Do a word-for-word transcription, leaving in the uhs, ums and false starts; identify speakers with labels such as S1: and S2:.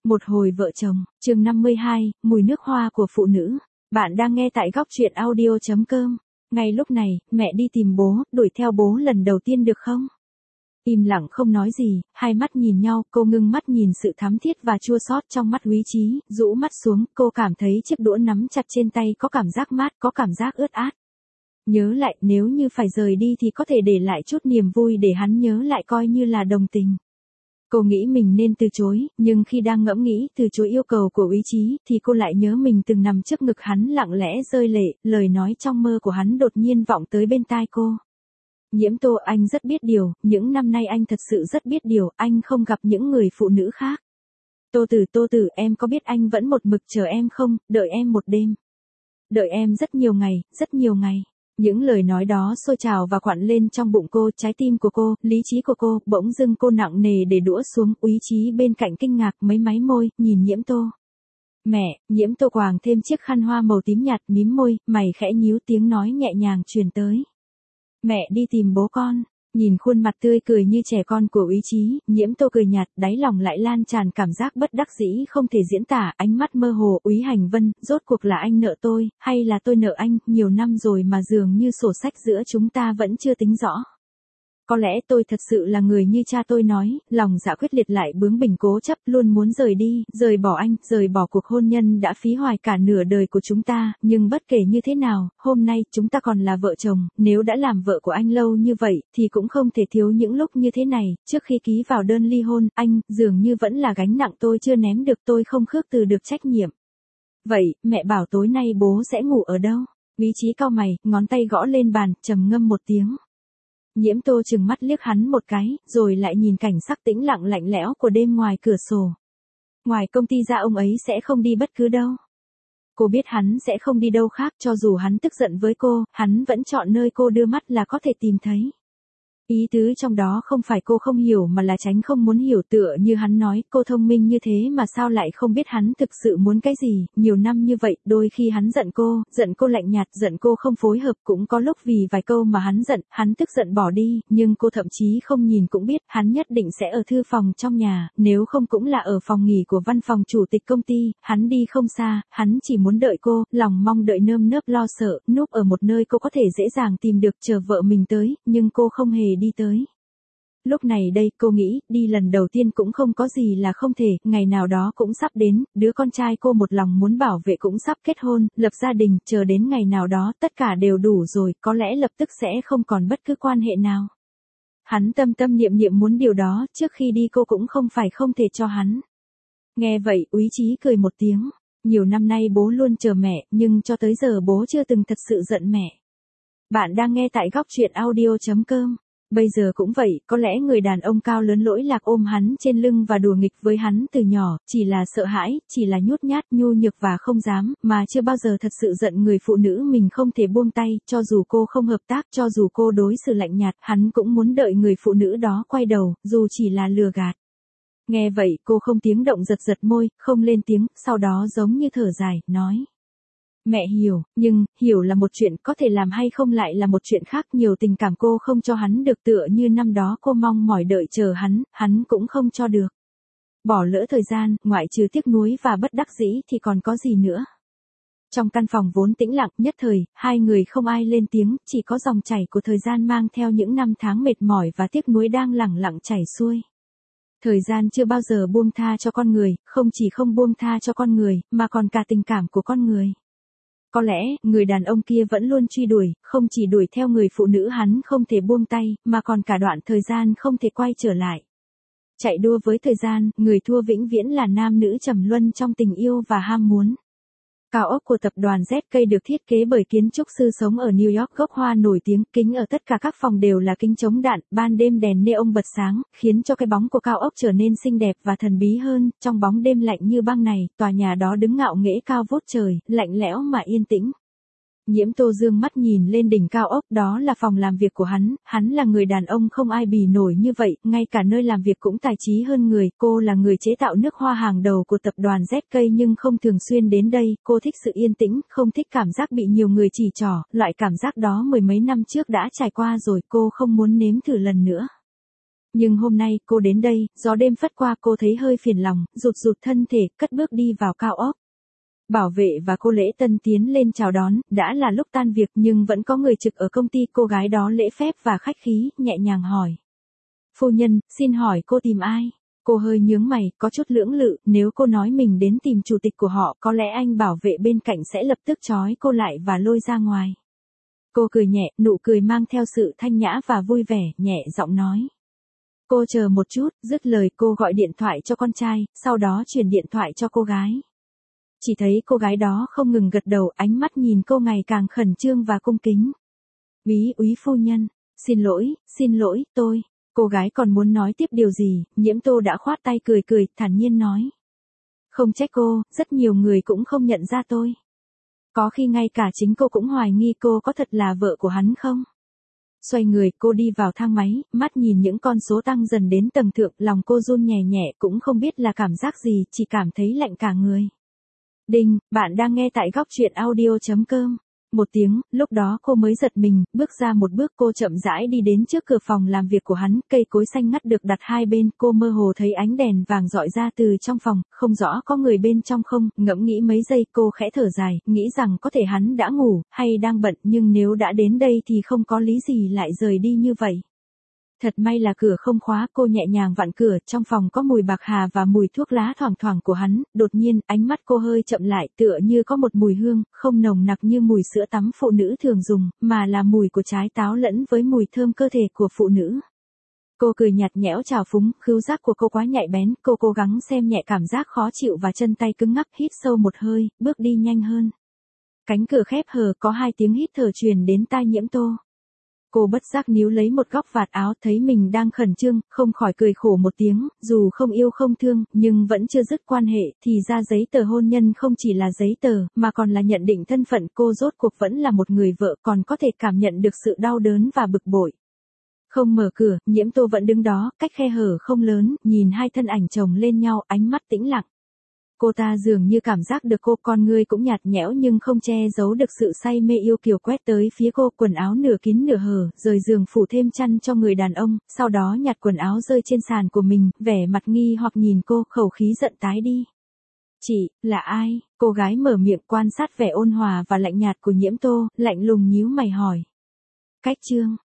S1: Một hồi vợ chồng, chương năm mươi hai, mùi nước hoa của phụ nữ. Bạn đang nghe tại góc truyện audio chấm com. Ngay lúc này, mẹ đi tìm bố, đuổi theo bố lần đầu tiên được không? Im lặng không nói gì, hai mắt nhìn nhau, cô ngưng mắt nhìn sự thắm thiết và chua xót trong mắt Úy Chí, rũ mắt xuống, cô cảm thấy chiếc đũa nắm chặt trên tay có cảm giác mát, có cảm giác ướt át. Nhớ lại, nếu như phải rời đi thì có thể để lại chút niềm vui để hắn nhớ lại coi như là đồng tình. Cô nghĩ mình nên từ chối, nhưng khi đang ngẫm nghĩ từ chối yêu cầu của Úy Chí, thì cô lại nhớ mình từng nằm trước ngực hắn lặng lẽ rơi lệ, lời nói trong mơ của hắn đột nhiên vọng tới bên tai cô. Nhiễm Tô, anh rất biết điều, những năm nay anh thật sự rất biết điều, anh không gặp những người phụ nữ khác. Tô Tử, Tô Tử, em có biết anh vẫn một mực chờ em không, đợi em một đêm. Đợi em rất nhiều ngày, rất nhiều ngày. Những lời nói đó sôi trào và quặn lên trong bụng cô, trái tim của cô, lý trí của cô, bỗng dưng cô nặng nề để đũa xuống. Úy Chí bên cạnh kinh ngạc mấy máy môi, nhìn Nhiễm Tô. Mẹ, Nhiễm Tô quàng thêm chiếc khăn hoa màu tím nhạt, mím môi, mày khẽ nhíu, tiếng nói nhẹ nhàng truyền tới. Mẹ đi tìm bố con. Nhìn khuôn mặt tươi cười như trẻ con của Úy Chí, Nhiễm Tô cười nhạt, đáy lòng lại lan tràn cảm giác bất đắc dĩ không thể diễn tả, ánh mắt mơ hồ. Úy Hành Vân, rốt cuộc là anh nợ tôi, hay là tôi nợ anh, nhiều năm rồi mà dường như sổ sách giữa chúng ta vẫn chưa tính rõ. Có lẽ tôi thật sự là người như cha tôi nói, lòng dạ quyết liệt lại bướng bỉnh cố chấp, luôn muốn rời đi, rời bỏ anh, rời bỏ cuộc hôn nhân đã phí hoài cả nửa đời của chúng ta, nhưng bất kể như thế nào, hôm nay chúng ta còn là vợ chồng, nếu đã làm vợ của anh lâu như vậy, thì cũng không thể thiếu những lúc như thế này. Trước khi ký vào đơn ly hôn, anh, dường như vẫn là gánh nặng tôi chưa ném được, tôi không khước từ được trách nhiệm. Vậy, mẹ bảo tối nay bố sẽ ngủ ở đâu? Úy Chí cau mày, ngón tay gõ lên bàn, trầm ngâm một tiếng. Nhiễm Tô chừng mắt liếc hắn một cái, rồi lại nhìn cảnh sắc tĩnh lặng lạnh lẽo của đêm ngoài cửa sổ. Ngoài công ty ra ông ấy sẽ không đi bất cứ đâu. Cô biết hắn sẽ không đi đâu khác, cho dù hắn tức giận với cô, hắn vẫn chọn nơi cô đưa mắt là có thể tìm thấy. Ý tứ trong đó không phải cô không hiểu mà là tránh không muốn hiểu, tựa như hắn nói, cô thông minh như thế mà sao lại không biết hắn thực sự muốn cái gì. Nhiều năm như vậy, đôi khi hắn giận cô, giận cô lạnh nhạt, giận cô không phối hợp, cũng có lúc vì vài câu mà hắn giận, hắn tức giận bỏ đi, nhưng cô thậm chí không nhìn cũng biết, hắn nhất định sẽ ở thư phòng trong nhà, nếu không cũng là ở phòng nghỉ của văn phòng chủ tịch công ty, hắn đi không xa, hắn chỉ muốn đợi cô, lòng mong đợi nơm nớp lo sợ, núp ở một nơi cô có thể dễ dàng tìm được, chờ vợ mình tới, nhưng cô không hề đi tới. Lúc này đây, cô nghĩ, đi lần đầu tiên cũng không có gì là không thể, ngày nào đó cũng sắp đến, đứa con trai cô một lòng muốn bảo vệ cũng sắp kết hôn, lập gia đình, chờ đến ngày nào đó, tất cả đều đủ rồi, có lẽ lập tức sẽ không còn bất cứ quan hệ nào. Hắn tâm tâm niệm niệm muốn điều đó, trước khi đi cô cũng không phải không thể cho hắn. Nghe vậy, Úy Chí cười một tiếng, nhiều năm nay bố luôn chờ mẹ, nhưng cho tới giờ bố chưa từng thật sự giận mẹ. Bạn đang nghe tại góc truyện audio chấm com. Bây giờ cũng vậy, có lẽ người đàn ông cao lớn lỗi lạc ôm hắn trên lưng và đùa nghịch với hắn từ nhỏ, chỉ là sợ hãi, chỉ là nhút nhát, nhu nhược và không dám, mà chưa bao giờ thật sự giận người phụ nữ mình không thể buông tay, cho dù cô không hợp tác, cho dù cô đối xử lạnh nhạt, hắn cũng muốn đợi người phụ nữ đó quay đầu, dù chỉ là lừa gạt. Nghe vậy, cô không tiếng động giật giật môi, không lên tiếng, sau đó giống như thở dài, nói. Mẹ hiểu, nhưng, hiểu là một chuyện, có thể làm hay không lại là một chuyện khác. Nhiều tình cảm cô không cho hắn được, tựa như năm đó cô mong mỏi đợi chờ hắn, hắn cũng không cho được. Bỏ lỡ thời gian, ngoại trừ tiếc nuối và bất đắc dĩ thì còn có gì nữa. Trong căn phòng vốn tĩnh lặng, nhất thời, hai người không ai lên tiếng, chỉ có dòng chảy của thời gian mang theo những năm tháng mệt mỏi và tiếc nuối đang lẳng lặng chảy xuôi. Thời gian chưa bao giờ buông tha cho con người, không chỉ không buông tha cho con người, mà còn cả tình cảm của con người. Có lẽ, người đàn ông kia vẫn luôn truy đuổi, không chỉ đuổi theo người phụ nữ hắn không thể buông tay, mà còn cả đoạn thời gian không thể quay trở lại. Chạy đua với thời gian, người thua vĩnh viễn là nam nữ trầm luân trong tình yêu và ham muốn. Cao ốc của tập đoàn Z K được thiết kế bởi kiến trúc sư sống ở New York gốc Hoa nổi tiếng, kính ở tất cả các phòng đều là kính chống đạn, ban đêm đèn neon bật sáng, khiến cho cái bóng của cao ốc trở nên xinh đẹp và thần bí hơn. Trong bóng đêm lạnh như băng này, tòa nhà đó đứng ngạo nghễ cao vút trời, lạnh lẽo mà yên tĩnh. Nhiễm Tô dương mắt nhìn lên đỉnh cao ốc, đó là phòng làm việc của hắn, hắn là người đàn ông không ai bì nổi như vậy, ngay cả nơi làm việc cũng tài trí hơn người, cô là người chế tạo nước hoa hàng đầu của tập đoàn Z K nhưng không thường xuyên đến đây, cô thích sự yên tĩnh, không thích cảm giác bị nhiều người chỉ trỏ, loại cảm giác đó mười mấy năm trước đã trải qua rồi, cô không muốn nếm thử lần nữa. Nhưng hôm nay cô đến đây, gió đêm phất qua cô thấy hơi phiền lòng, rụt rụt thân thể, cất bước đi vào cao ốc. Bảo vệ và cô Lễ Tân tiến lên chào đón, đã là lúc tan việc nhưng vẫn có người trực ở công ty. Cô gái đó lễ phép và khách khí, nhẹ nhàng hỏi. Phu nhân, xin hỏi cô tìm ai? Cô hơi nhướng mày, có chút lưỡng lự, nếu cô nói mình đến tìm chủ tịch của họ, có lẽ anh bảo vệ bên cạnh sẽ lập tức trói cô lại và lôi ra ngoài. Cô cười nhẹ, nụ cười mang theo sự thanh nhã và vui vẻ, nhẹ giọng nói. Cô chờ một chút, dứt lời cô gọi điện thoại cho con trai, sau đó truyền điện thoại cho cô gái. Chỉ thấy cô gái đó không ngừng gật đầu, ánh mắt nhìn cô ngày càng khẩn trương và cung kính. Úy úy phu nhân, xin lỗi, xin lỗi, tôi. Cô gái còn muốn nói tiếp điều gì, Nhiễm Tô đã khoát tay cười cười, thản nhiên nói. Không trách cô, rất nhiều người cũng không nhận ra tôi. Có khi ngay cả chính cô cũng hoài nghi cô có thật là vợ của hắn không? Xoay người, cô đi vào thang máy, mắt nhìn những con số tăng dần đến tầng thượng, lòng cô run nhẹ nhẹ, cũng không biết là cảm giác gì, chỉ cảm thấy lạnh cả người. Đinh, bạn đang nghe tại góc truyện audio chấm com. Một tiếng, lúc đó cô mới giật mình, bước ra một bước. Cô chậm rãi đi đến trước cửa phòng làm việc của hắn, cây cối xanh ngắt được đặt hai bên. Cô mơ hồ thấy ánh đèn vàng rọi ra từ trong phòng, không rõ có người bên trong không. Ngẫm nghĩ mấy giây, cô khẽ thở dài, nghĩ rằng có thể hắn đã ngủ, hay đang bận, nhưng nếu đã đến đây thì không có lý gì lại rời đi như vậy. Thật may là cửa không khóa, cô nhẹ nhàng vặn cửa, trong phòng có mùi bạc hà và mùi thuốc lá thoảng thoảng của hắn. Đột nhiên, ánh mắt cô hơi chậm lại, tựa như có một mùi hương, không nồng nặc như mùi sữa tắm phụ nữ thường dùng, mà là mùi của trái táo lẫn với mùi thơm cơ thể của phụ nữ. Cô cười nhạt nhẽo trào phúng, khứu giác của cô quá nhạy bén, cô cố gắng xem nhẹ cảm giác khó chịu và chân tay cứng ngắc, hít sâu một hơi, bước đi nhanh hơn. Cánh cửa khép hờ, có hai tiếng hít thở truyền đến tai Nhiễm Tô. Cô bất giác níu lấy một góc vạt áo, thấy mình đang khẩn trương, không khỏi cười khổ một tiếng, dù không yêu không thương, nhưng vẫn chưa dứt quan hệ, thì ra giấy tờ hôn nhân không chỉ là giấy tờ, mà còn là nhận định thân phận. Cô rốt cuộc vẫn là một người vợ, còn có thể cảm nhận được sự đau đớn và bực bội. Không mở cửa, Nhiễm Tô vẫn đứng đó, cách khe hở không lớn, nhìn hai thân ảnh chồng lên nhau, ánh mắt tĩnh lặng. Cô ta dường như cảm giác được cô, con ngươi cũng nhạt nhẽo nhưng không che giấu được sự say mê yêu kiều quét tới phía cô, quần áo nửa kín nửa hở, rời giường phủ thêm chăn cho người đàn ông, sau đó nhặt quần áo rơi trên sàn của mình, vẻ mặt nghi hoặc nhìn cô, khẩu khí giận tái đi. Chị, là ai? Cô gái mở miệng, quan sát vẻ ôn hòa và lạnh nhạt của Nhiễm Tô, lạnh lùng nhíu mày hỏi. Cách Trương,